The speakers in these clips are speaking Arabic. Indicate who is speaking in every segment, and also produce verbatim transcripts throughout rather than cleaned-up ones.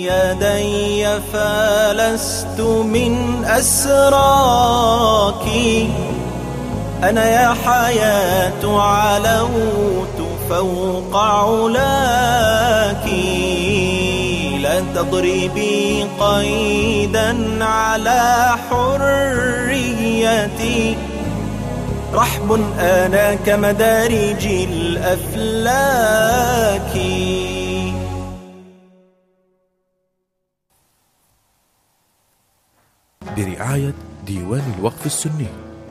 Speaker 1: يدي فلست من أسراك، أنا يا حياة علوت فوق علاك، لا تضربي قيدا على حريتي، رحب أنا كمدارج الأفلاك.
Speaker 2: برعاية ديوان الوقف السني.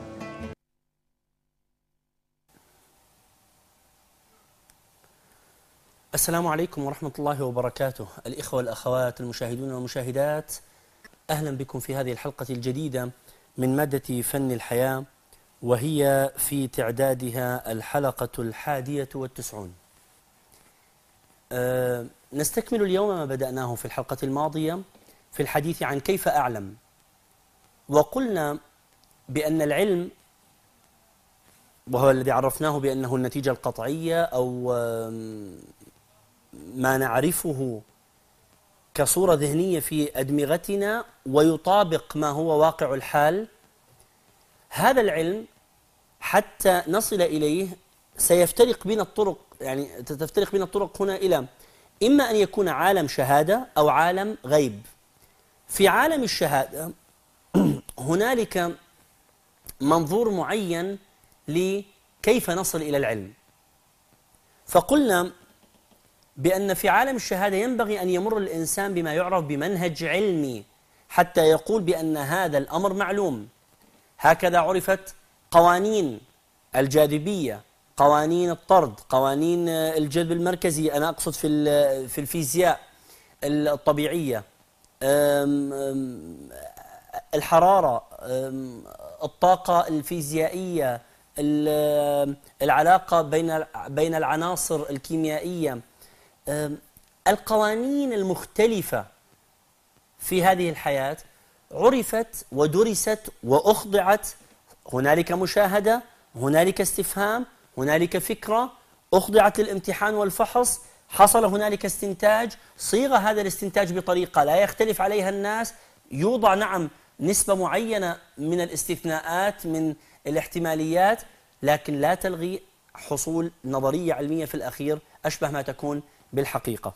Speaker 3: السلام عليكم ورحمة الله وبركاته. الإخوة والأخوات المشاهدون والمشاهدات، أهلا بكم في هذه الحلقة الجديدة من مادة فن الحياة، وهي في تعدادها الحلقة الحادية والتسعون. أه نستكمل اليوم ما بدأناه في الحلقة الماضية في الحديث عن كيف أعلم، وقلنا بأن العلم، وهو الذي عرفناه بأنه النتيجة القطعية أو ما نعرفه كصورة ذهنية في أدمغتنا ويطابق ما هو واقع الحال، هذا العلم حتى نصل إليه سيفترق بين الطرق، يعني تفترق بين الطرق هنا إلى إما أن يكون عالم شهادة أو عالم غيب. في عالم الشهادة هنالك منظور معين لكيف نصل إلى العلم، فقلنا بأن في عالم الشهادة ينبغي أن يمر الإنسان بما يعرف بمنهج علمي حتى يقول بأن هذا الأمر معلوم. هكذا عرفت قوانين الجاذبية، قوانين الطرد، قوانين الجذب المركزي، أنا أقصد في في الفيزياء الطبيعية، الحرارة، الطاقة الفيزيائية، العلاقة بين بين العناصر الكيميائية، القوانين المختلفة في هذه الحياة عرفت ودرست وأخضعت. هنالك مشاهدة، هنالك استفهام، هنالك فكرة، أخضعت للامتحان والفحص، حصل هنالك استنتاج، صيغ هذا الاستنتاج بطريقة لا يختلف عليها الناس، يوضع نعم نسبة معينة من الاستثناءات من الاحتماليات، لكن لا تلغي حصول نظرية علمية في الأخير أشبه ما تكون بالحقيقة.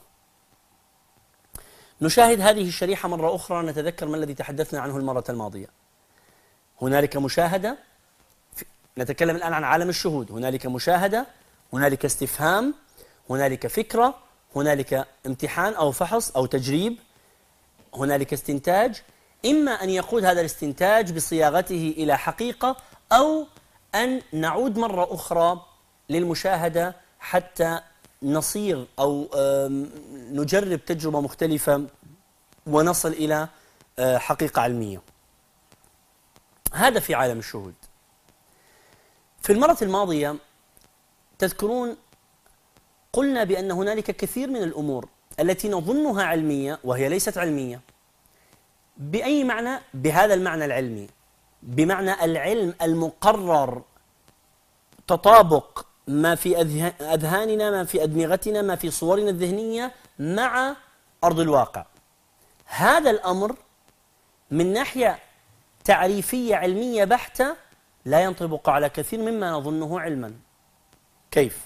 Speaker 3: نشاهد هذه الشريحة مرة أخرى، نتذكر ما الذي تحدثنا عنه المرة الماضية. هنالك مشاهدة، نتكلم الآن عن عالم الشهود، هنالك مشاهدة، هنالك استفهام، هنالك فكرة، هنالك امتحان أو فحص أو تجريب، هنالك استنتاج، إما أن يقود هذا الاستنتاج بصياغته إلى حقيقة، أو أن نعود مرة أخرى للمشاهدة حتى نصيغ أو نجرب تجربة مختلفة ونصل إلى حقيقة علمية. هذا في عالم الشهود. في المرة الماضية تذكرون قلنا بأن هنالك كثير من الأمور التي نظنها علمية وهي ليست علمية. بأي معنى؟ بهذا المعنى العلمي، بمعنى العلم المقرر، تطابق ما في أذهاننا، ما في أدمغتنا، ما في صورنا الذهنية مع أرض الواقع. هذا الأمر من ناحية تعريفية علمية بحتة لا ينطبق على كثير مما نظنه علما. كيف؟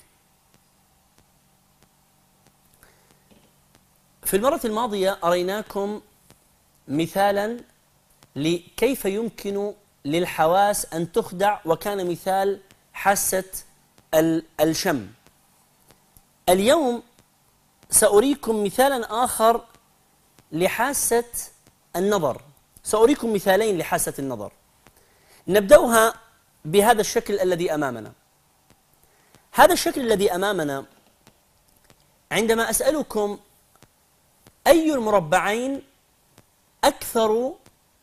Speaker 3: في المرة الماضية أريناكم مثالا لكيف يمكن للحواس أن تخدع، وكان مثال حاسة الشم. اليوم سأريكم مثالا آخر لحاسة النظر، سأريكم مثالين لحاسة النظر. نبدأها بهذا الشكل الذي أمامنا. هذا الشكل الذي أمامنا، عندما أسألكم أي المربعين أكثر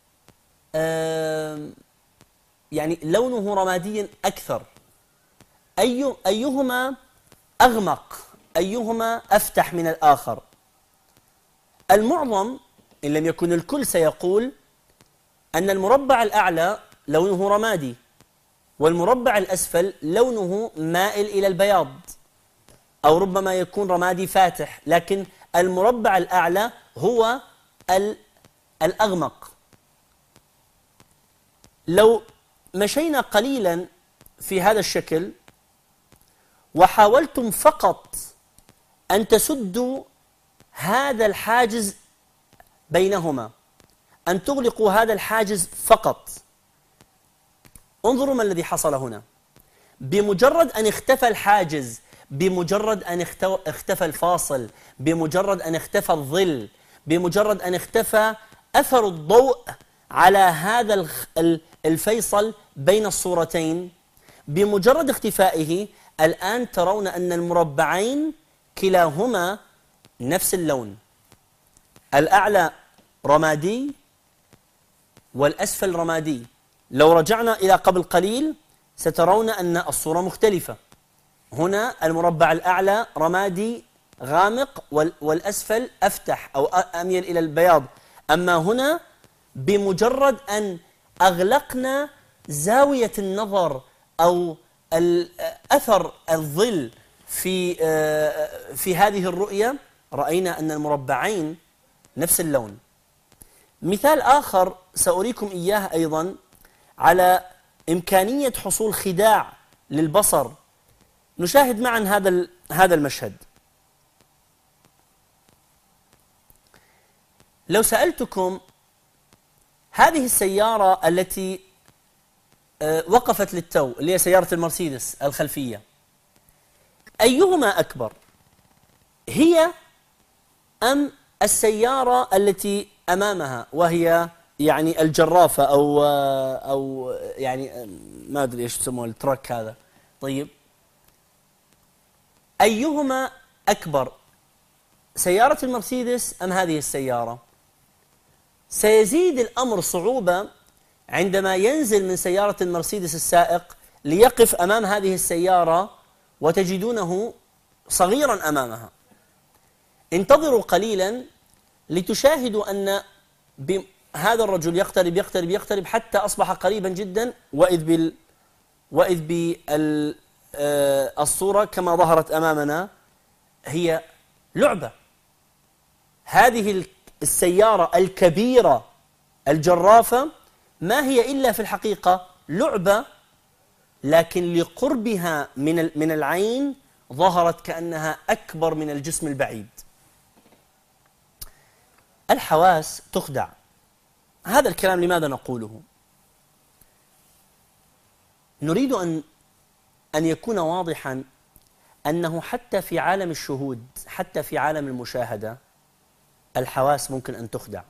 Speaker 3: آه يعني لونه رمادي أكثر، أي أيهما أغمق، أيهما أفتح من الآخر، المعظم إن لم يكن الكل سيقول أن المربع الأعلى لونه رمادي، والمربع الأسفل لونه مائل إلى البياض، أو ربما يكون رمادي فاتح، لكن المربع الأعلى هو الأغمق. لو مشينا قليلا في هذا الشكل وحاولتم فقط أن تسدوا هذا الحاجز بينهما، أن تغلقوا هذا الحاجز فقط، انظروا ما الذي حصل هنا. بمجرد أن اختفى الحاجز، بمجرد أن اختفى الفاصل، بمجرد أن اختفى الظل، بمجرد أن اختفى أثر الضوء على هذا الفيصل بين الصورتين، بمجرد اختفائه الآن ترون أن المربعين كلاهما نفس اللون، الأعلى رمادي والأسفل رمادي. لو رجعنا إلى قبل قليل سترون أن الصورة مختلفة. هنا المربع الأعلى رمادي غامق والأسفل أفتح أو أميل إلى البياض، أما هنا بمجرد أن أغلقنا زاوية النظر أو أثر الظل في في هذه الرؤية رأينا أن المربعين نفس اللون. مثال آخر سأريكم إياه أيضا على إمكانية حصول خداع للبصر. نشاهد معا هذا هذا المشهد. لو سألتكم هذه السيارة التي وقفت للتو اللي هي سيارة المرسيدس الخلفية، أيهما أكبر، هي أم السيارة التي أمامها وهي يعني الجرافة أو أو يعني ما أدري إيش يسموه التراك هذا؟ طيب أيهما أكبر، سيارة المرسيدس أم هذه السيارة؟ سيزيد الأمر صعوبة عندما ينزل من سيارة المرسيدس السائق ليقف أمام هذه السيارة وتجدونه صغيرا أمامها. انتظروا قليلا لتشاهدوا أن هذا الرجل يقترب يقترب يقترب حتى أصبح قريبا جدا، وإذ بال وإذ بالصورة كما ظهرت أمامنا هي لعبة. هذه السيارة الكبيرة الجرافة ما هي إلا في الحقيقة لعبة، لكن لقربها من من العين ظهرت كأنها أكبر من الجسم البعيد. الحواس تخدع. هذا الكلام لماذا نقوله؟ نريد أن أن يكون واضحا أنه حتى في عالم الشهود، حتى في عالم المشاهدة، الحواس ممكن أن تخدع.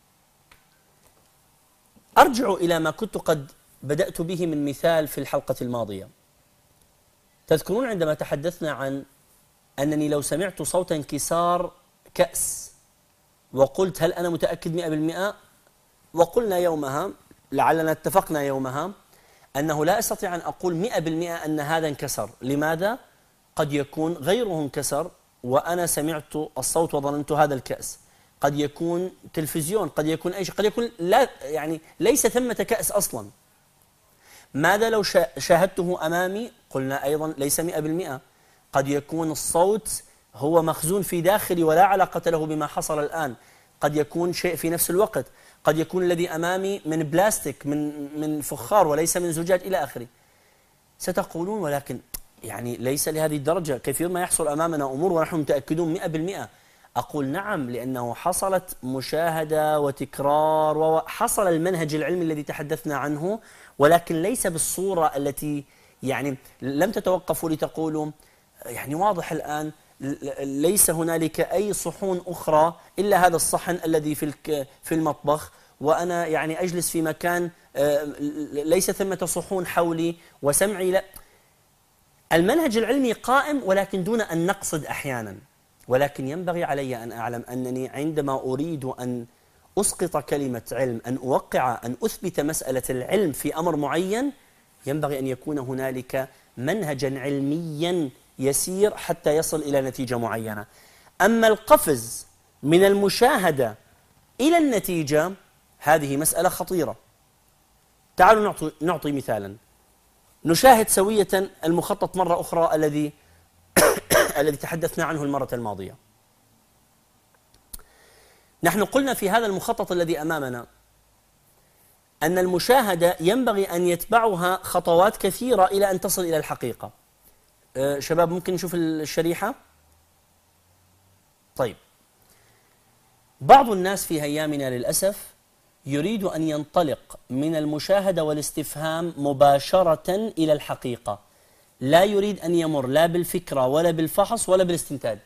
Speaker 3: أرجع إلى ما كنت قد بدأت به من مثال في الحلقة الماضية. تذكرون عندما تحدثنا عن أنني لو سمعت صوت انكسار كأس وقلت هل أنا متأكد مئة بالمئة؟ وقلنا يومها، لعلنا اتفقنا يومها، أنه لا أستطيع أن أقول مئة بالمئة أن هذا انكسر. لماذا؟ قد يكون غيره انكسر وأنا سمعت الصوت وظننت هذا الكأس. قد يكون تلفزيون، قد يكون أي شيء، قد يكون لا يعني ليس ثمة كأس أصلا. ماذا لو شاهدته أمامي؟ قلنا أيضا ليس مئة بالمئة. قد يكون الصوت هو مخزون في داخلي ولا علاقة له بما حصل الآن. قد يكون شيء في نفس الوقت. قد يكون الذي أمامي من بلاستيك، من من فخار وليس من زجاج إلى آخره. ستقولون ولكن يعني ليس لهذه الدرجة، كثير ما يحصل أمامنا أمور ونحن متأكدون مئة بالمئة. أقول نعم، لأنه حصلت مشاهدة وتكرار وحصل المنهج العلمي الذي تحدثنا عنه، ولكن ليس بالصورة التي يعني لم تتوقفوا لتقولوا يعني واضح الآن ليس هنالك أي صحون أخرى إلا هذا الصحن الذي في في المطبخ، وأنا يعني أجلس في مكان ليس ثمة صحون حولي وسمعي لا. المنهج العلمي قائم ولكن دون أن نقصد أحيانا. ولكن ينبغي علي أن أعلم أنني عندما أريد أن أسقط كلمة علم، أن أوقع، أن أثبت مسألة العلم في أمر معين، ينبغي أن يكون هنالك منهجا علميا يسير حتى يصل إلى نتيجة معينة. أما القفز من المشاهدة إلى النتيجة هذه مسألة خطيرة. تعالوا نعطي, نعطي مثالا. نشاهد سوية المخطط مرة أخرى الذي الذي تحدثنا عنه المرة الماضية. نحن قلنا في هذا المخطط الذي أمامنا أن المشاهدة ينبغي أن يتبعها خطوات كثيرة إلى أن تصل إلى الحقيقة. أه شباب ممكن نشوف الشريحة؟ طيب، بعض الناس في أيامنا للأسف يريد أن ينطلق من المشاهدة والاستفهام مباشرة إلى الحقيقة، لا يريد أن يمر لا بالفكرة ولا بالفحص ولا بالاستنتاج،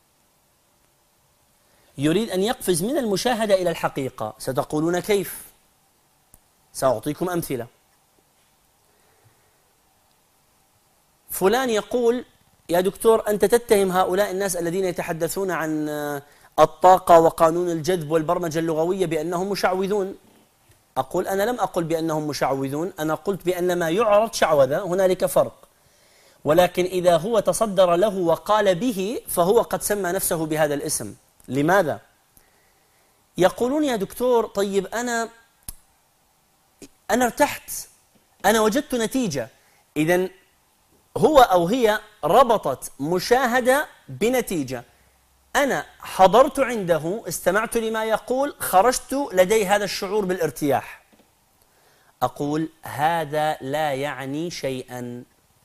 Speaker 3: يريد أن يقفز من المشاهدة إلى الحقيقة. ستقولون كيف؟ سأعطيكم أمثلة. فلان يقول: يا دكتور أنت تتهم هؤلاء الناس الذين يتحدثون عن الطاقة وقانون الجذب والبرمجة اللغوية بأنهم مشعوذون. أقول: أنا لم أقل بأنهم مشعوذون، أنا قلت بأن ما يعرض شعوذة، هنالك فرق. ولكن إذا هو تصدر له وقال به فهو قد سمى نفسه بهذا الاسم. لماذا؟ يقولون: يا دكتور طيب أنا أنا ارتحت، أنا وجدت نتيجة. إذن هو أو هي ربطت مشاهدة بنتيجة. أنا حضرت عنده، استمعت لما يقول، خرجت لدي هذا الشعور بالارتياح. أقول: هذا لا يعني شيئا،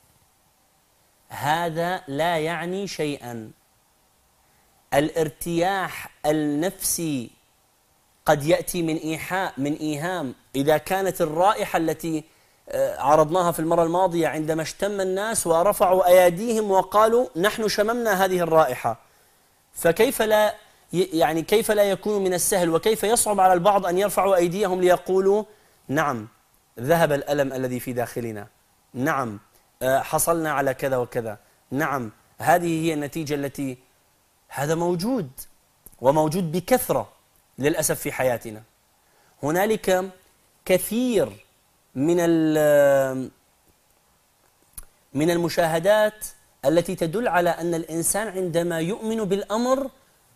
Speaker 3: هذا لا يعني شيئا. الارتياح النفسي قد يأتي من إيحاء، من إيهام. إذا كانت الرائحة التي عرضناها في المرة الماضية عندما اشتم الناس ورفعوا أيديهم وقالوا: نحن شممنا هذه الرائحة، فكيف لا يعني كيف لا يكون من السهل وكيف يصعب على البعض أن يرفعوا أيديهم ليقولوا: نعم ذهب الألم الذي في داخلنا، نعم حصلنا على كذا وكذا، نعم هذه هي النتيجة التي. هذا موجود وموجود بكثرة للأسف في حياتنا. هنالك كثير من من المشاهدات التي تدل على أن الإنسان عندما يؤمن بالأمر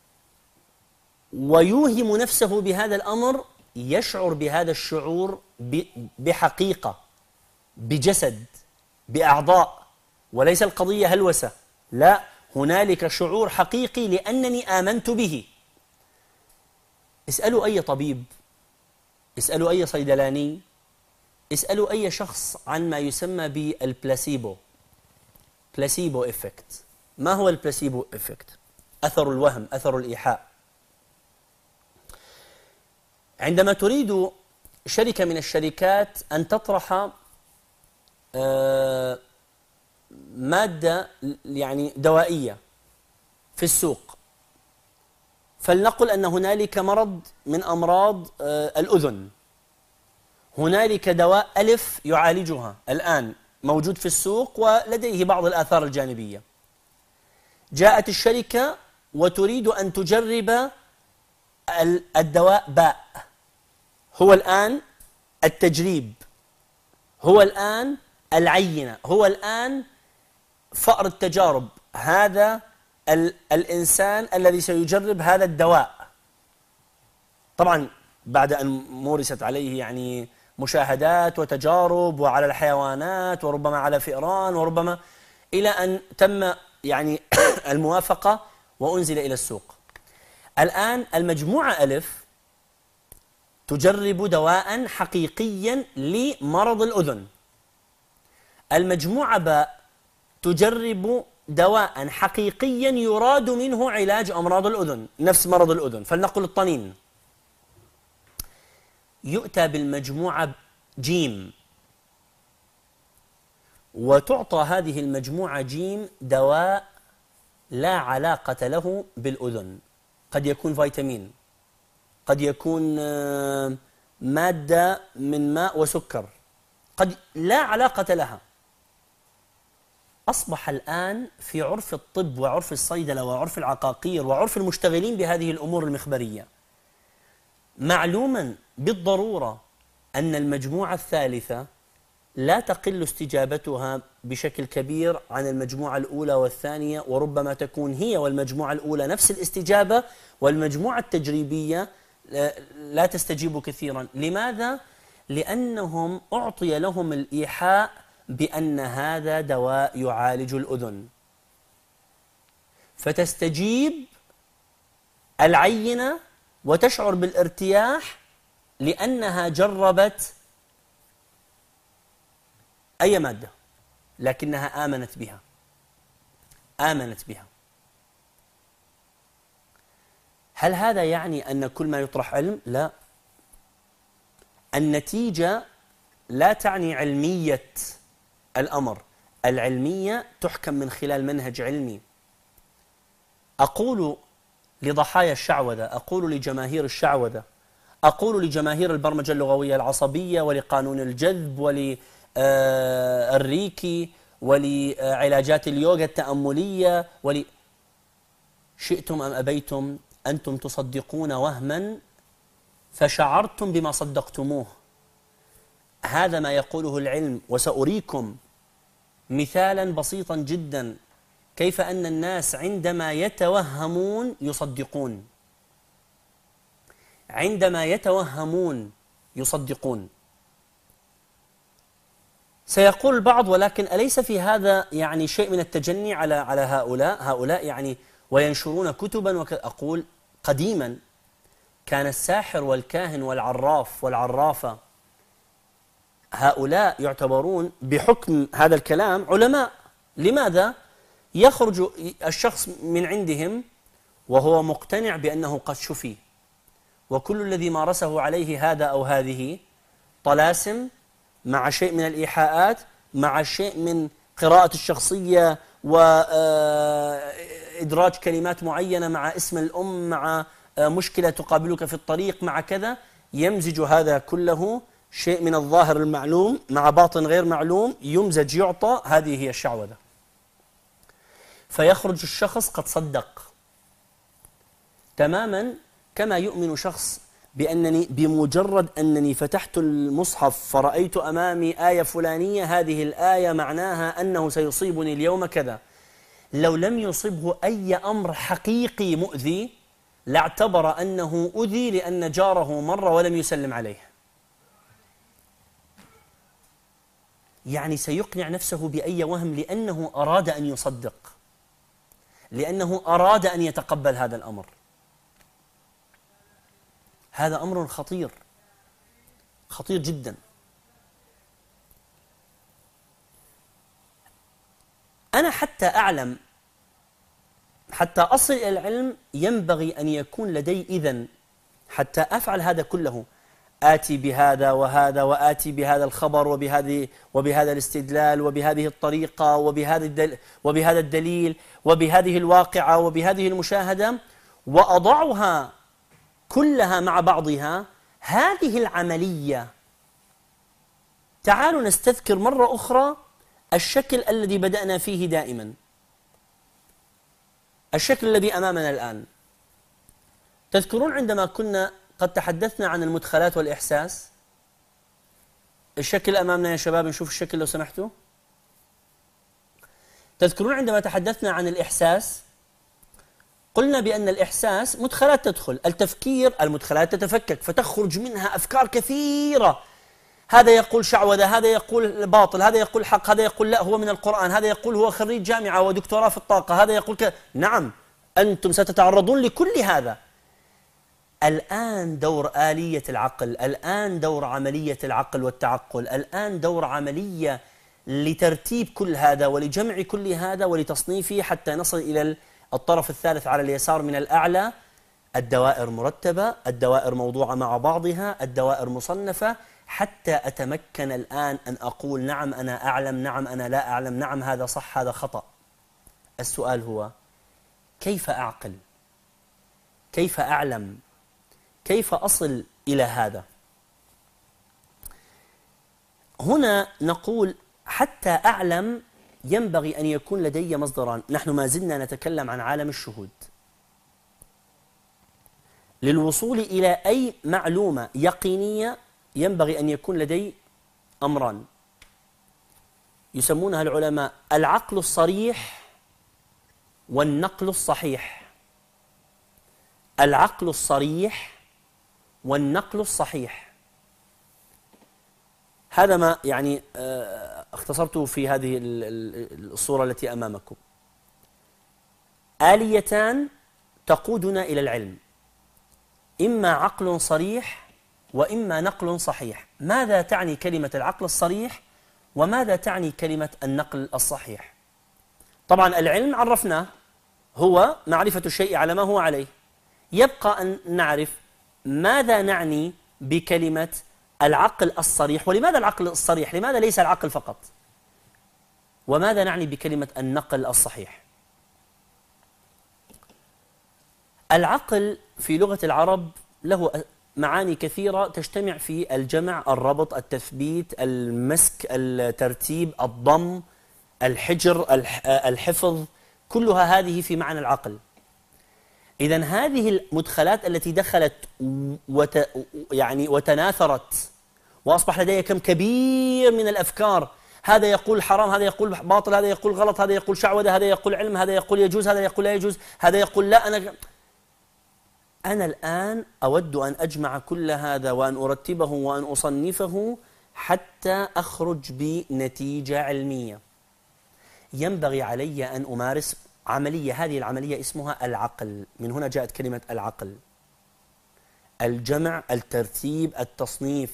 Speaker 3: ويوهم نفسه بهذا الأمر يشعر بهذا الشعور بحقيقة، بجسد، بأعضاء، وليس القضية هلوسة، لا، هنالك شعور حقيقي لأنني آمنت به. اسألوا أي طبيب، اسألوا أي صيدلاني، اسألوا أي شخص عن ما يسمى بالبلاسيبو، بلاسيبو إفكت. ما هو البلاسيبو إفكت؟ أثر الوهم، أثر الإيحاء. عندما تريد شركة من الشركات أن تطرح آه مادة يعني دوائية في السوق، فلنقل أن هنالك مرض من أمراض آه الأذن، هنالك دواء ألف يعالجها الآن موجود في السوق ولديه بعض الآثار الجانبية. جاءت الشركة وتريد أن تجرب الدواء باء، هو الآن التجريب، هو الآن العينة، هو الآن فأر التجارب، هذا ال الإنسان الذي سيجرب هذا الدواء. طبعا بعد أن مورست عليه يعني مشاهدات وتجارب وعلى الحيوانات وربما على فئران وربما إلى أن تم يعني الموافقة وأنزل إلى السوق. الآن المجموعة ألف تجرب دواء حقيقيا لمرض الأذن، المجموعة باء تجرب دواء حقيقيا يراد منه علاج أمراض الأذن، نفس مرض الأذن، فلنقل الطنين. يؤتى بالمجموعة جيم وتعطى هذه المجموعة جيم دواء لا علاقة له بالأذن، قد يكون فيتامين، قد يكون مادة من ماء وسكر، قد لا علاقة لها. أصبح الآن في عرف الطب وعرف الصيدلة وعرف العقاقير وعرف المشتغلين بهذه الأمور المخبرية معلوما بالضرورة أن المجموعة الثالثة لا تقل استجابتها بشكل كبير عن المجموعة الأولى والثانية، وربما تكون هي والمجموعة الأولى نفس الاستجابة والمجموعة التجريبية لا تستجيب كثيرا. لماذا؟ لأنهم أعطي لهم الإيحاء بأن هذا دواء يعالج الأذن، فتستجيب العينة وتشعر بالارتياح لأنها جربت أي مادة لكنها آمنت بها آمنت بها. هل هذا يعني أن كل ما يطرح علم؟ لا. النتيجة لا تعني علمية الأمر، العلمية تحكم من خلال منهج علمي. أقول لضحايا الشعوذة، أقول لجماهير الشعوذة، أقول لجماهير البرمجة اللغوية العصبية ولقانون الجذب وللريكي ولعلاجات اليوغا التأملية ول... شئتم أم أبيتم أنتم تصدقون وهما فشعرتم بما صدقتموه. هذا ما يقوله العلم. وسأريكم مثالا بسيطا جدا كيف أن الناس عندما يتوهمون يصدقون، عندما يتوهمون يصدقون. سيقول البعض ولكن أليس في هذا يعني شيء من التجني على على هؤلاء هؤلاء يعني وينشرون كتبا وك... أقول قديما كان الساحر والكاهن والعراف والعرافة هؤلاء يعتبرون بحكم هذا الكلام علماء. لماذا؟ يخرج الشخص من عندهم وهو مقتنع بأنه قد شفي، وكل الذي مارسه عليه هذا أو هذه طلاسم مع شيء من الإيحاءات مع شيء من قراءة الشخصية وإدراج كلمات معينة مع اسم الأم مع مشكلة تقابلك في الطريق مع كذا، يمزج هذا كله شيء من الظاهر المعلوم مع باطن غير معلوم، يمزج يعطى. هذه هي الشعوذة. فيخرج الشخص قد صدق تماما كما يؤمن شخص بأنني بمجرد أنني فتحت المصحف فرأيت أمامي آية فلانية، هذه الآية معناها أنه سيصيبني اليوم كذا. لو لم يصبه أي أمر حقيقي مؤذي لاعتبر أنه أذي لأن جاره مر ولم يسلم عليه. يعني سيقنع نفسه بأي وهم لأنه أراد أن يصدق، لأنه أراد أن يتقبل هذا الأمر. هذا أمر خطير خطير جدا. أنا حتى أعلم، حتى أصل إلى العلم ينبغي أن يكون لدي إذن حتى أفعل هذا كله، آتي بهذا وهذا وآتي بهذا الخبر وبهذه وبهذا الاستدلال وبهذه الطريقة وبهذا الدل وبهذا الدليل وبهذه الواقعة وبهذه المشاهدة وأضعها كلها مع بعضها. هذه العملية، تعالوا نستذكر مرة أخرى الشكل الذي بدأنا فيه دائما، الشكل الذي أمامنا الآن. تذكرون عندما كنا قد تحدثنا عن المدخلات والإحساس؟ الشكل أمامنا يا شباب، نشوف الشكل لو سمحتوا. تذكرون عندما تحدثنا عن الإحساس قلنا بأن الإحساس مدخلات تدخل، التفكير المدخلات تتفكك فتخرج منها أفكار كثيرة. هذا يقول شعوذة، هذا يقول باطل، هذا يقول حق، هذا يقول لا هو من القرآن، هذا يقول هو خريج جامعة ودكتوراه في الطاقة، هذا يقول ك... نعم أنتم ستتعرضون لكل هذا. الآن دور آلية العقل، الآن دور عملية العقل والتعقل، الآن دور عملية لترتيب كل هذا ولجمع كل هذا ولتصنيفه حتى نصل إلى الطرف الثالث على اليسار من الأعلى. الدوائر مرتبة، الدوائر موضوعة مع بعضها، الدوائر مصنفة، حتى أتمكن الآن أن أقول نعم أنا أعلم، نعم أنا لا أعلم، نعم هذا صح هذا خطأ. السؤال هو كيف أعقل؟ كيف أعلم؟ كيف أصل إلى هذا؟ هنا نقول حتى أعلم ينبغي أن يكون لدي مصدران. نحن ما زلنا نتكلم عن عالم الشهود. للوصول إلى أي معلومة يقينية ينبغي أن يكون لدي أمران يسمونها العلماء العقل الصريح والنقل الصحيح. العقل الصريح والنقل الصحيح، هذا ما يعني اختصرته في هذه الصورة التي أمامكم. آليتان تقودنا إلى العلم. إما عقل صريح وإما نقل صحيح. ماذا تعني كلمة العقل الصريح وماذا تعني كلمة النقل الصحيح؟ طبعا العلم عرفناه هو معرفة الشيء على ما هو عليه. يبقى أن نعرف ماذا نعني بكلمة العقل الصريح، ولماذا العقل الصريح؟ لماذا ليس العقل فقط؟ وماذا نعني بكلمة النقل الصحيح؟ العقل في لغة العرب له معاني كثيرة تجتمع في الجمع، الربط، التثبيت، المسك، الترتيب، الضم، الحجر، الحفظ، كلها هذه في معنى العقل. إذن هذه المدخلات التي دخلت وت يعني وتناثرت وأصبح لدي كم كبير من الأفكار، هذا يقول حرام، هذا يقول باطل، هذا يقول غلط، هذا يقول شعوذة، هذا يقول علم، هذا يقول يجوز، هذا يقول لا يجوز، هذا يقول لا. أنا أنا الآن أود أن أجمع كل هذا وأن أرتبه وأن أصنفه حتى أخرج بنتيجة علمية. ينبغي علي أن أمارس عملية، هذه العملية اسمها العقل. من هنا جاءت كلمة العقل: الجمع، الترتيب، التصنيف.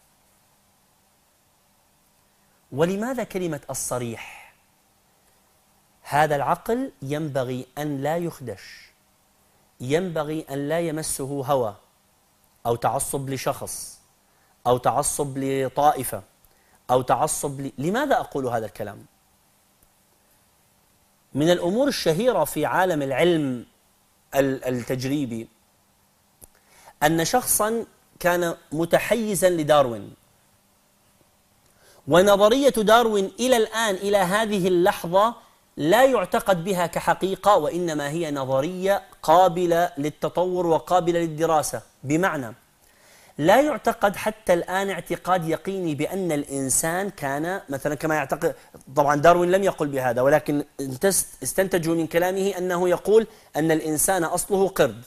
Speaker 3: ولماذا كلمة الصريح؟ هذا العقل ينبغي أن لا يخدش، ينبغي أن لا يمسه هوى أو تعصب لشخص أو تعصب لطائفة أو تعصب ل... لماذا أقول هذا الكلام؟ من الأمور الشهيرة في عالم العلم التجريبي أن شخصا كان متحيزا لداروين، ونظرية داروين إلى الآن إلى هذه اللحظة لا يعتقد بها كحقيقة، وإنما هي نظرية قابلة للتطور وقابلة للدراسة. بمعنى لا يعتقد حتى الآن اعتقاد يقيني بأن الإنسان كان مثلا كما يعتقد. طبعا داروين لم يقل بهذا، ولكن استنتجوا من كلامه أنه يقول أن الإنسان أصله قرد.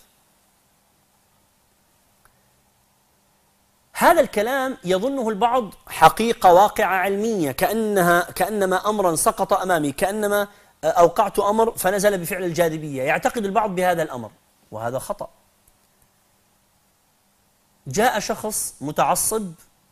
Speaker 3: هذا الكلام يظنه البعض حقيقة واقعة علمية، كأنها كأنما أمرا سقط أمامي، كأنما أوقعت أمر فنزل بفعل الجاذبية. يعتقد البعض بهذا الأمر، وهذا خطأ. جاء شخص متعصب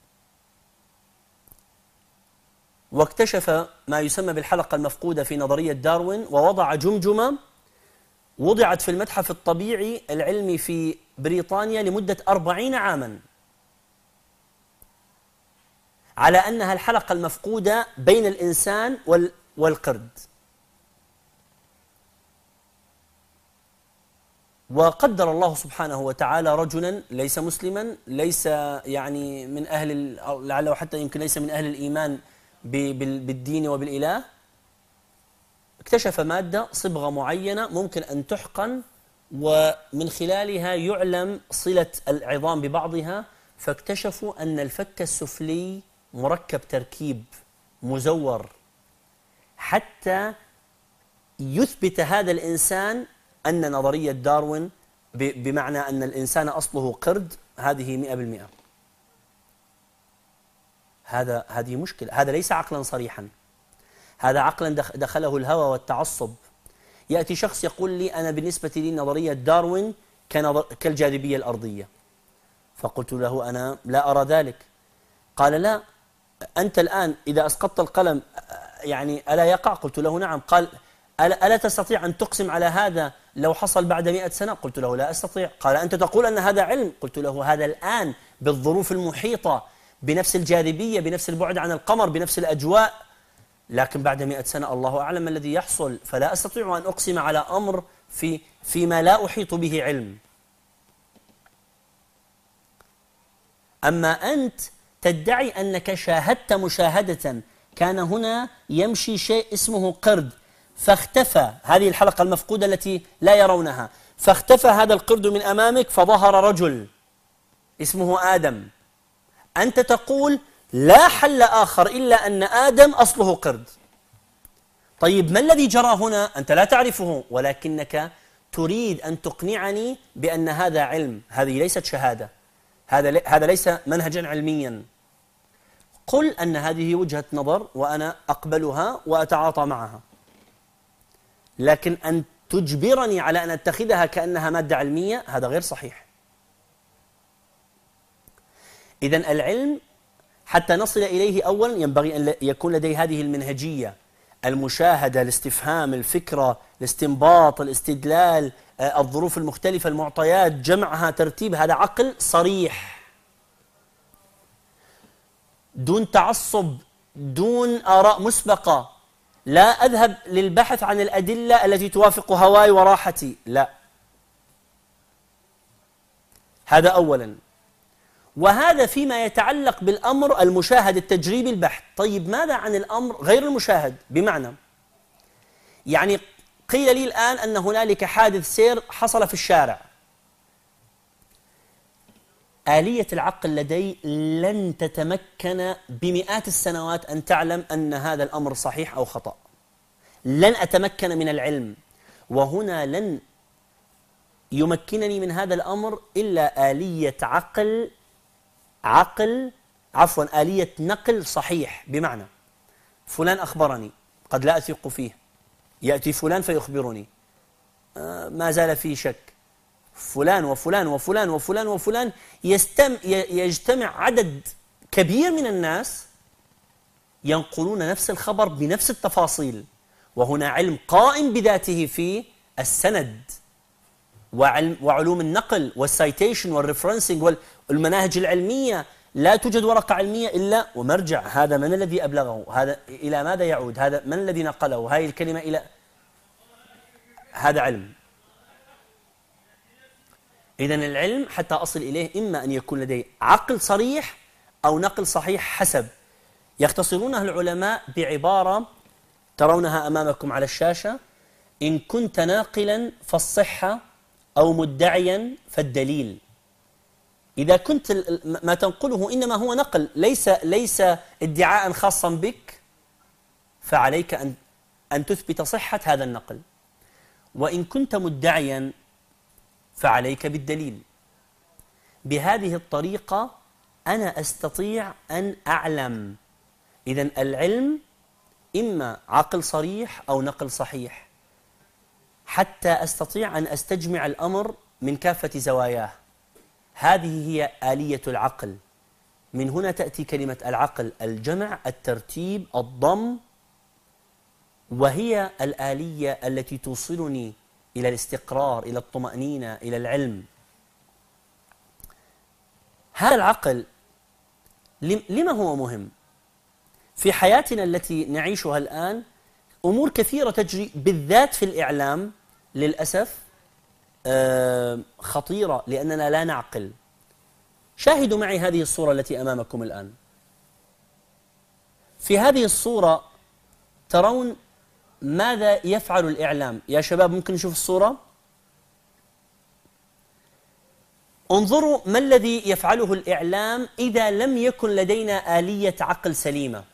Speaker 3: واكتشف ما يسمى بالحلقة المفقودة في نظرية داروين، ووضع جمجمة وضعت في المتحف الطبيعي العلمي في بريطانيا لمدة أربعين عاما على أنها الحلقة المفقودة بين الإنسان والقرد. وقدر الله سبحانه وتعالى رجلا ليس مسلما، ليس يعني من أهل، لعله حتى يمكن ليس من أهل الإيمان بالدين وبالإله، اكتشف مادة صبغة معينة ممكن أن تحقن ومن خلالها يعلم صلة العظام ببعضها، فاكتشفوا أن الفك السفلي مركب تركيب مزور حتى يثبت هذا الإنسان أن نظرية داروين بمعنى أن الإنسان أصله قرد هذه مئة بالمئة. هذا هذه مشكلة. هذا ليس عقلا صريحا، هذا عقلا دخله الهوى والتعصب. يأتي شخص يقول لي أنا بالنسبة لي نظرية داروين كالجاذبية الأرضية، فقلت له أنا لا أرى ذلك. قال لا، أنت الآن إذا أسقطت القلم يعني ألا يقع؟ قلت له نعم. قال ألا تستطيع أن تقسم على هذا لو حصل بعد مئة سنة؟ قلت له لا أستطيع. قال أنت تقول أن هذا علم؟ قلت له هذا الآن بالظروف المحيطة بنفس الجاذبية، بنفس البعد عن القمر، بنفس الأجواء، لكن بعد مئة سنة الله أعلم ما الذي يحصل، فلا أستطيع أن أقسم على أمر في فيما لا أحيط به علم. أما أنت تدعي أنك شاهدت مشاهدة، كان هنا يمشي شيء اسمه قرد فاختفى، هذه الحلقة المفقودة التي لا يرونها، فاختفى هذا القرد من أمامك فظهر رجل اسمه آدم. أنت تقول لا حل آخر إلا أن آدم أصله قرد. طيب ما الذي جرى هنا؟ أنت لا تعرفه، ولكنك تريد أن تقنعني بأن هذا علم. هذه ليست شهادة، هذا هذا ليس منهجا علميا. قل أن هذه وجهة نظر وأنا أقبلها وأتعاطى معها، لكن أن تجبرني على أن أتخذها كأنها مادة علمية هذا غير صحيح. إذن العلم حتى نصل إليه أولا ينبغي أن يكون لدي هذه المنهجية: المشاهدة، الاستفهام، الفكرة، الاستنباط، الاستدلال، الظروف المختلفة، المعطيات، جمعها، ترتيب. هذا عقل صريح دون تعصب، دون آراء مسبقة. لا أذهب للبحث عن الأدلة التي توافق هواي وراحتي، لا. هذا أولا. وهذا فيما يتعلق بالأمر المشاهد التجريبي البحث. طيب ماذا عن الأمر غير المشاهد؟ بمعنى يعني قيل لي الآن أن هنالك حادث سير حصل في الشارع. آلية العقل لدي لن تتمكن بمئات السنوات أن تعلم أن هذا الأمر صحيح أو خطأ. لن أتمكن من العلم، وهنا لن يمكنني من هذا الأمر إلا آلية عقل عقل عفوا آلية نقل صحيح. بمعنى فلان أخبرني، قد لا أثق فيه، يأتي فلان فيخبرني، آه ما زال فيه شك، فلان وفلان وفلان وفلان وفلان يستم يجتمع عدد كبير من الناس ينقلون نفس الخبر بنفس التفاصيل، وهنا علم قائم بذاته في السند وعلم وعلوم النقل والسايتيشن والريفرنسنج والمناهج العلمية. لا توجد ورقة علمية إلا ومرجع، هذا من الذي أبلغه، هذا إلى ماذا يعود، هذا من الذي نقله، هذه الكلمة إلى، هذا علم. إذن العلم حتى أصل إليه إما أن يكون لدي عقل صريح أو نقل صحيح، حسب. يختصرونها العلماء بعبارة ترونها أمامكم على الشاشة: إن كنت ناقلا فالصحة، أو مدعيا فالدليل. إذا كنت ما تنقله إنما هو نقل ليس ليس ادعاء خاصا بك، فعليك أن أن تثبت صحة هذا النقل. وإن كنت مدعيا فعليك بالدليل. بهذه الطريقة أنا أستطيع أن أعلم. إذن العلم إما عقل صريح أو نقل صحيح، حتى أستطيع أن أستجمع الأمر من كافة زواياه. هذه هي آلية العقل. من هنا تأتي كلمة العقل: الجمع، الترتيب، الضم، وهي الآلية التي توصلني إلى الاستقرار، إلى الطمأنينة، إلى العلم. هذا العقل لما هو مهم؟ في حياتنا التي نعيشها الآن أمور كثيرة تجري، بالذات في الإعلام للأسف خطيرة، لأننا لا نعقل. شاهدوا معي هذه الصورة التي أمامكم الآن. في هذه الصورة ترون ماذا يفعل الإعلام. يا شباب ممكن نشوف الصورة؟ انظروا ما الذي يفعله الإعلام إذا لم يكن لدينا آلية عقل سليمة.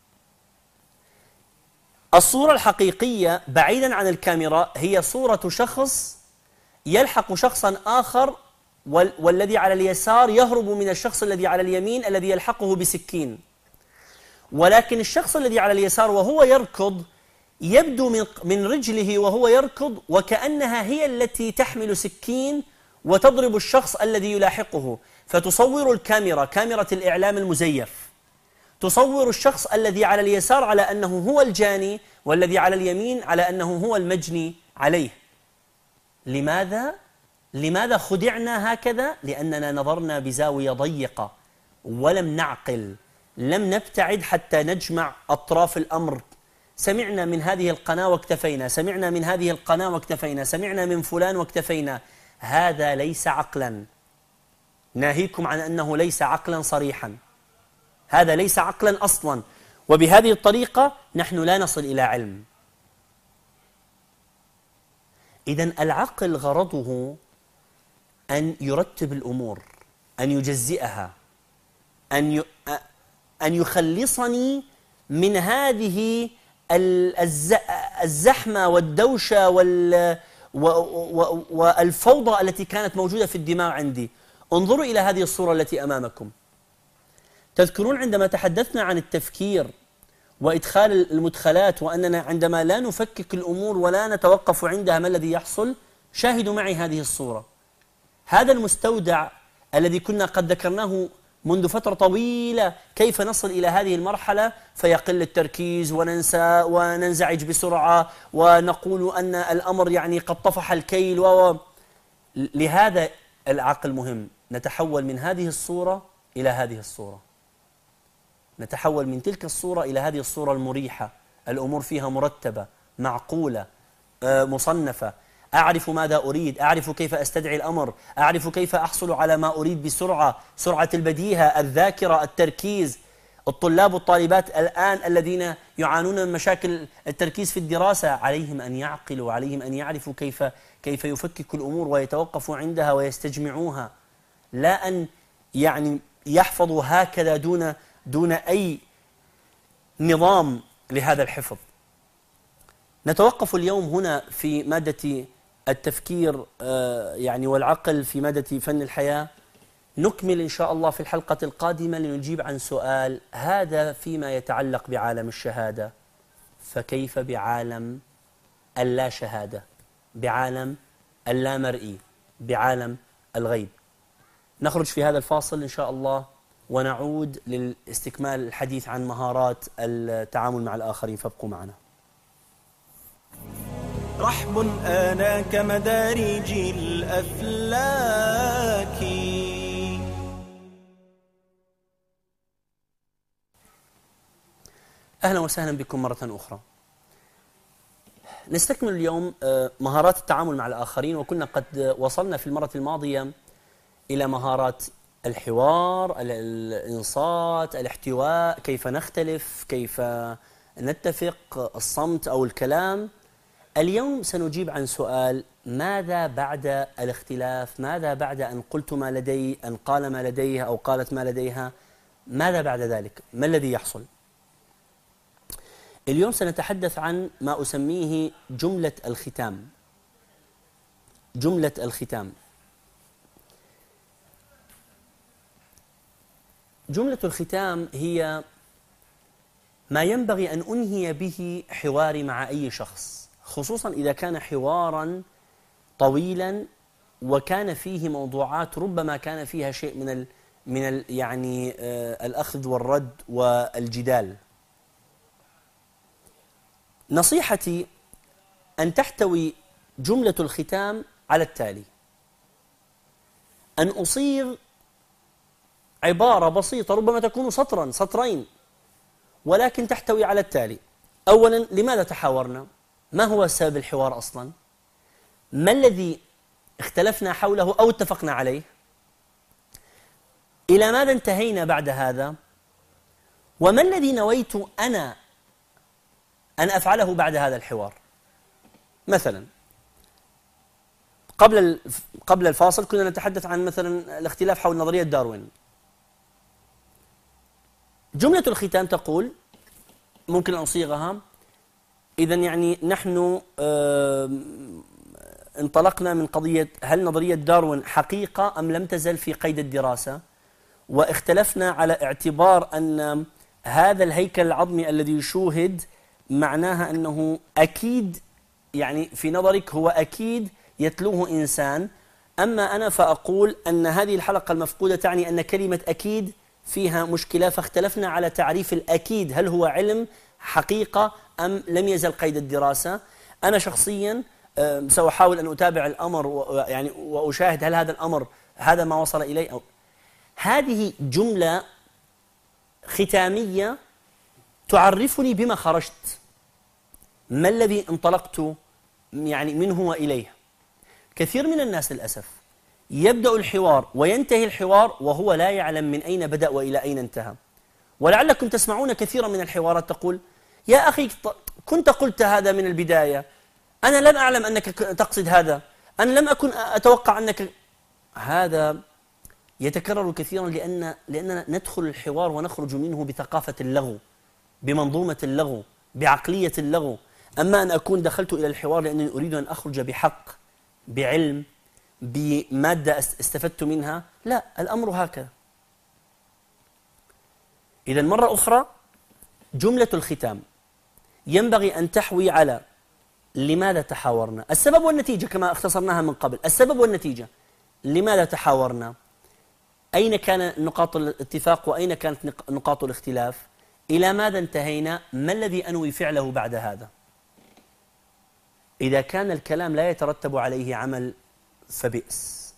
Speaker 3: الصورة الحقيقية بعيدا عن الكاميرا هي صورة شخص يلحق شخصا آخر، والذي على اليسار يهرب من الشخص الذي على اليمين الذي يلحقه بسكين. ولكن الشخص الذي على اليسار وهو يركض يبدو من من رجله وهو يركض وكأنها هي التي تحمل سكين وتضرب الشخص الذي يلاحقه. فتصور الكاميرا، كاميرا الإعلام المزيف، تصور الشخص الذي على اليسار على أنه هو الجاني، والذي على اليمين على أنه هو المجني عليه. لماذا؟ لماذا خدعنا هكذا؟ لأننا نظرنا بزاوية ضيقة ولم نعقل، لم نبتعد حتى نجمع أطراف الأمر. سمعنا من هذه القناة واكتفينا، سمعنا من هذه القناة واكتفينا، سمعنا من فلان واكتفينا. هذا ليس عقلا، ناهيكم عن أنه ليس عقلا صريحا، هذا ليس عقلا أصلا. وبهذه الطريقة نحن لا نصل إلى علم. إذن العقل غرضه أن يرتب الأمور، أن يجزئها، أن ي... أن يخلصني من هذه الز... الزحمة والدوشة وال... و... و... والفوضى التي كانت موجودة في الدماغ عندي. انظروا إلى هذه الصورة التي أمامكم. تذكرون عندما تحدثنا عن التفكير وإدخال المدخلات، وأننا عندما لا نفكك الأمور ولا نتوقف عندها ما الذي يحصل؟ شاهدوا معي هذه الصورة. هذا المستودع الذي كنا قد ذكرناه منذ فترة طويلة كيف نصل إلى هذه المرحلة فيقل التركيز وننسى وننزعج بسرعة ونقول أن الأمر يعني قد طفح الكيل. و لهذا العقل مهم. نتحول من هذه الصورة إلى هذه الصورة، نتحول من تلك الصورة إلى هذه الصورة المريحة، الأمور فيها مرتبة، معقولة، مصنفة، أعرف ماذا أريد، أعرف كيف أستدعي الأمر، أعرف كيف أحصل على ما أريد بسرعة، سرعة البديهة، الذاكرة، التركيز. الطلاب والطالبات الآن الذين يعانون من مشاكل التركيز في الدراسة عليهم أن يعقلوا، عليهم أن يعرفوا كيف كيف يفككوا الأمور ويتوقفوا عندها ويستجمعوها، لا أن يعني يحفظوا هكذا دون دون أي نظام لهذا الحفظ. نتوقف اليوم هنا في مادة التفكير يعني والعقل في مادة فن الحياة. نكمل إن شاء الله في الحلقة القادمة لنجيب عن سؤال هذا فيما يتعلق بعالم الشهادة، فكيف بعالم اللا شهادة، بعالم اللا مرئي، بعالم الغيب؟ نخرج في هذا الفاصل إن شاء الله ونعود لاستكمال الحديث عن مهارات التعامل مع الآخرين، فابقوا معنا.
Speaker 1: رحب آناك مدارج الأفلاك.
Speaker 3: أهلا وسهلا بكم مرة أخرى. نستكمل اليوم مهارات التعامل مع الآخرين، وكنا قد وصلنا في المرة الماضية إلى مهارات الحوار، الإنصات، الاحتواء، كيف نختلف، كيف نتفق، الصمت أو الكلام. اليوم سنجيب عن سؤال ماذا بعد الاختلاف؟ ماذا بعد أن قلت ما لدي، أن قال ما لديه أو قالت ما لديها؟ ماذا بعد ذلك؟ ما الذي يحصل؟ اليوم سنتحدث عن ما أسميه جملة الختام. جملة الختام. جملة الختام هي ما ينبغي أن أنهي به حواري مع أي شخص، خصوصا إذا كان حوارا طويلا وكان فيه موضوعات ربما كان فيها شيء من ال من ال يعني آه الأخذ والرد والجدال. نصيحتي أن تحتوي جملة الختام على التالي: أن أصيغ عبارة بسيطة ربما تكون سطرا سطرين، ولكن تحتوي على التالي: أولا، لماذا تحاورنا؟ ما هو سبب الحوار أصلا؟ ما الذي اختلفنا حوله أو اتفقنا عليه؟ إلى ماذا انتهينا بعد هذا؟ وما الذي نويت أنا أن أفعله بعد هذا الحوار؟ مثلا قبل قبل الفاصل كنا نتحدث عن مثلا الاختلاف حول نظرية داروين. جملة الختام تقول، ممكن أن أصيغها: إذن يعني نحن انطلقنا من قضية هل نظرية داروين حقيقة أم لم تزل في قيد الدراسة، واختلفنا على اعتبار أن هذا الهيكل العظمي الذي يشوهد معناها أنه أكيد، يعني في نظرك هو أكيد يتلوه إنسان، أما أنا فأقول أن هذه الحلقة المفقودة تعني أن كلمة أكيد فيها مشكلة، فاختلفنا على تعريف الأكيد، هل هو علم حقيقة أم لم يزل قيد الدراسة. أنا شخصيا سأحاول أن أتابع الأمر يعني وأشاهد هل هذا الأمر هذا ما وصل إليه أو. هذه جملة ختامية تعرفني بما خرجت، ما الذي انطلقت يعني منه وإليه. كثير من الناس للأسف يبدأ الحوار وينتهي الحوار وهو لا يعلم من أين بدأ وإلى أين انتهى. ولعلكم تسمعون كثيرا من الحوارات تقول: يا أخي كنت قلت هذا من البداية، أنا لم أعلم أنك تقصد هذا، أنا لم أكن أتوقع أنك. هذا يتكرر كثيرا لأن لأننا ندخل الحوار ونخرج منه بثقافة اللغو، بمنظومة اللغو، بعقلية اللغو. أما أن أكون دخلت إلى الحوار لأنني أريد أن أخرج بحق، بعلم، بمادة استفدت منها، لا، الأمر هكذا. إذن مرة أخرى، جملة الختام ينبغي أن تحوي على لماذا تحاورنا، السبب والنتيجة كما اختصرناها من قبل، السبب والنتيجة. لماذا تحاورنا؟ أين كان نقاط الاتفاق وأين كانت نقاط الاختلاف؟ إلى ماذا انتهينا؟ ما الذي أنوي فعله بعد هذا؟ إذا كان الكلام لا يترتب عليه عمل فبئس،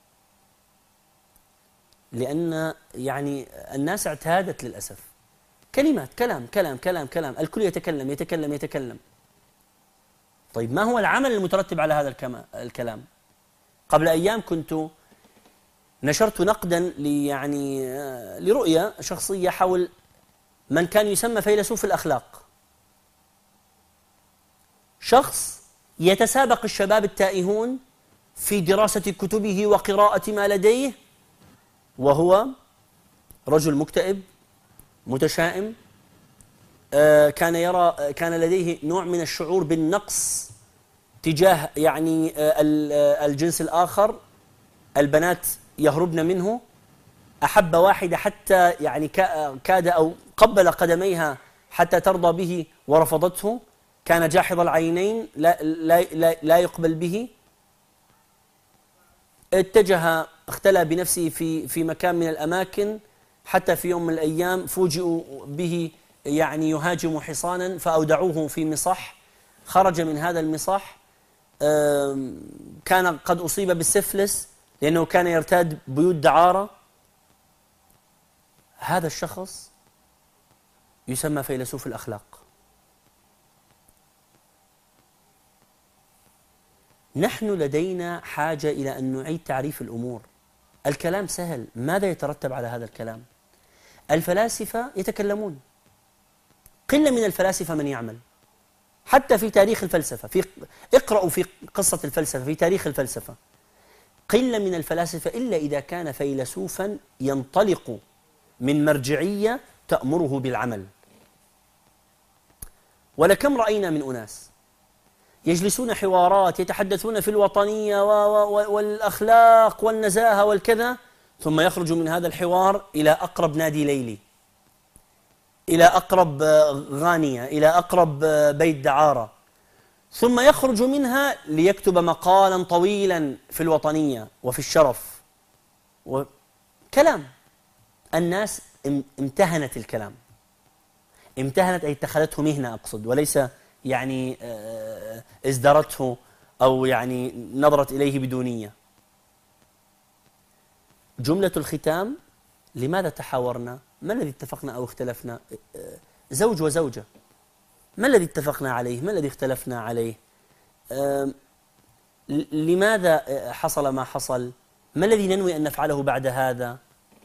Speaker 3: لأن يعني الناس اعتادت للأسف كلمات كلام كلام كلام كلام، الكل يتكلم يتكلم يتكلم. طيب ما هو العمل المترتب على هذا الكلام؟ قبل أيام كنت نشرت نقدا يعني لرؤية شخصية حول من كان يسمى فيلسوف الأخلاق، شخص يتسابق الشباب التائهون في دراسة كتبه وقراءة ما لديه، وهو رجل مكتئب متشائم، كان يرى كان لديه نوع من الشعور بالنقص تجاه يعني الجنس الآخر، البنات يهربن منه، أحب واحدة حتى يعني كاد أو قبل قدميها حتى ترضى به ورفضته، كان جاحظ العينين لا, لا, لا, لا يقبل به، اتجه اختلى بنفسه في في مكان من الأماكن، حتى في يوم من الأيام فوجئوا به يعني يهاجم حصانا فأودعوه في مصح، خرج من هذا المصح كان قد أصيب بالسفلس لأنه كان يرتاد بيوت دعارة. هذا الشخص يسمى فيلسوف الأخلاق. نحن لدينا حاجة إلى أن نعيد تعريف الأمور. الكلام سهل، ماذا يترتب على هذا الكلام؟ الفلاسفة يتكلمون، قلة من الفلاسفة من يعمل. حتى في تاريخ الفلسفة، في اقرأوا في قصة الفلسفة في تاريخ الفلسفة، قلة من الفلاسفة إلا إذا كان فيلسوفا ينطلق من مرجعية تأمره بالعمل. ولكم رأينا من أناس يجلسون حوارات يتحدثون في الوطنية والأخلاق والنزاهة والكذا، ثم يخرج من هذا الحوار إلى أقرب نادي ليلي، إلى أقرب غانية، إلى أقرب بيت دعارة، ثم يخرج منها ليكتب مقالا طويلا في الوطنية وفي الشرف وكلام. الناس امتهنت الكلام، امتهنت أي اتخذته مهنة أقصد، وليس يعني ازدرته أو يعني نظرت إليه بدونية. جملة الختام: لماذا تحاورنا؟ ما الذي اتفقنا أو اختلفنا؟ زوج وزوجة، ما الذي اتفقنا عليه؟ ما الذي اختلفنا عليه؟ لماذا حصل ما حصل؟ ما الذي ننوي أن نفعله بعد هذا؟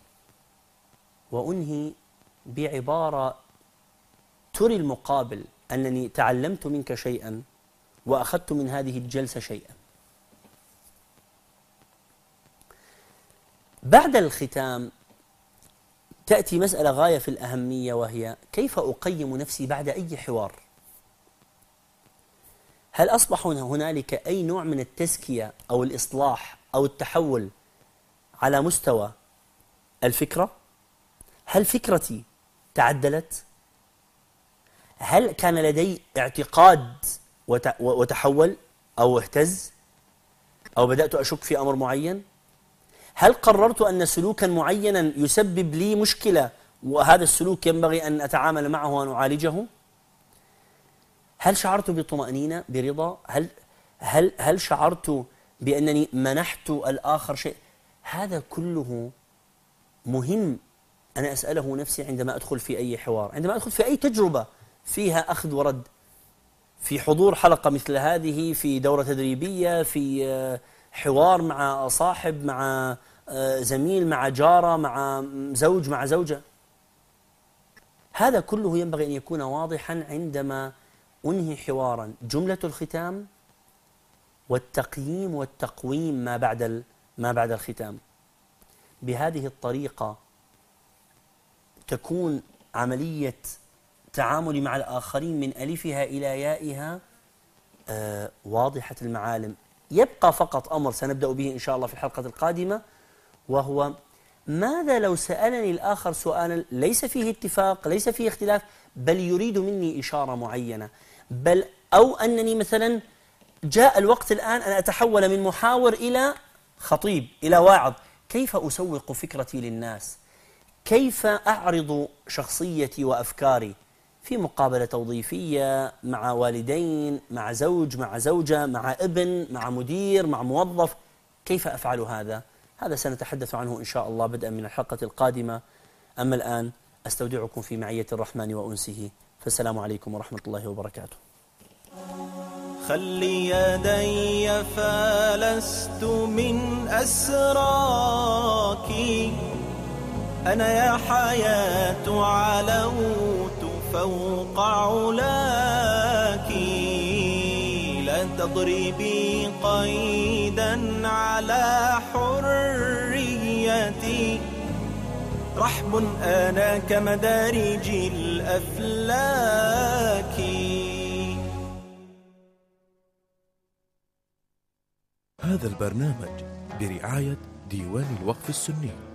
Speaker 3: وأنهي بعبارة تري المقابل أنني تعلمت منك شيئا وأخذت من هذه الجلسة شيئا. بعد الختام تأتي مسألة غاية في الأهمية، وهي كيف أقيم نفسي بعد أي حوار؟ هل أصبح هنالك أي نوع من التزكية أو الإصلاح أو التحول على مستوى الفكرة؟ هل فكرتي تعدلت؟ هل كان لدي اعتقاد وتحول أو اهتز أو بدأت أشك في أمر معين؟ هل قررت أن سلوكا معينا يسبب لي مشكلة وهذا السلوك ينبغي أن أتعامل معه وأن أعالجه؟ هل شعرت بطمأنينة برضا؟ هل هل هل شعرت بأنني منحت الآخر شيء؟ هذا كله مهم أنا أسأله نفسي عندما أدخل في أي حوار، عندما أدخل في أي تجربة فيها أخذ ورد، في حضور حلقة مثل هذه، في دورة تدريبية، في حوار مع صاحب، مع زميل، مع جارة، مع زوج، مع زوجة. هذا كله ينبغي أن يكون واضحا عندما أنهي حوارا. جملة الختام والتقييم والتقويم ما بعد ما بعد الختام. بهذه الطريقة تكون عملية تعاملي مع الآخرين من ألفها إلى يائها آه واضحة المعالم. يبقى فقط أمر سنبدأ به إن شاء الله في الحلقة القادمة، وهو ماذا لو سألني الآخر سؤالا ليس فيه اتفاق، ليس فيه اختلاف، بل يريد مني إشارة معينة، بل أو أنني مثلا جاء الوقت الآن أن أتحول من محاور إلى خطيب، إلى واعظ. كيف أسوق فكرتي للناس؟ كيف أعرض شخصيتي وأفكاري في مقابلة توظيفية مع والدين، مع زوج، مع زوجة، مع ابن، مع مدير، مع موظف؟ كيف أفعل هذا؟ هذا سنتحدث عنه إن شاء الله بدءا من الحلقة القادمة. أما الآن أستودعكم في معية الرحمن وأنسه، فالسلام عليكم ورحمة الله وبركاته.
Speaker 1: خلي يدي فلست من أسراك، أنا يا حياة علوت فوق علاك، لا تضربي قيدا على حريتي، رحب أنا كمدارج الأفلاك.
Speaker 2: هذا البرنامج برعاية ديوان الوقف السني.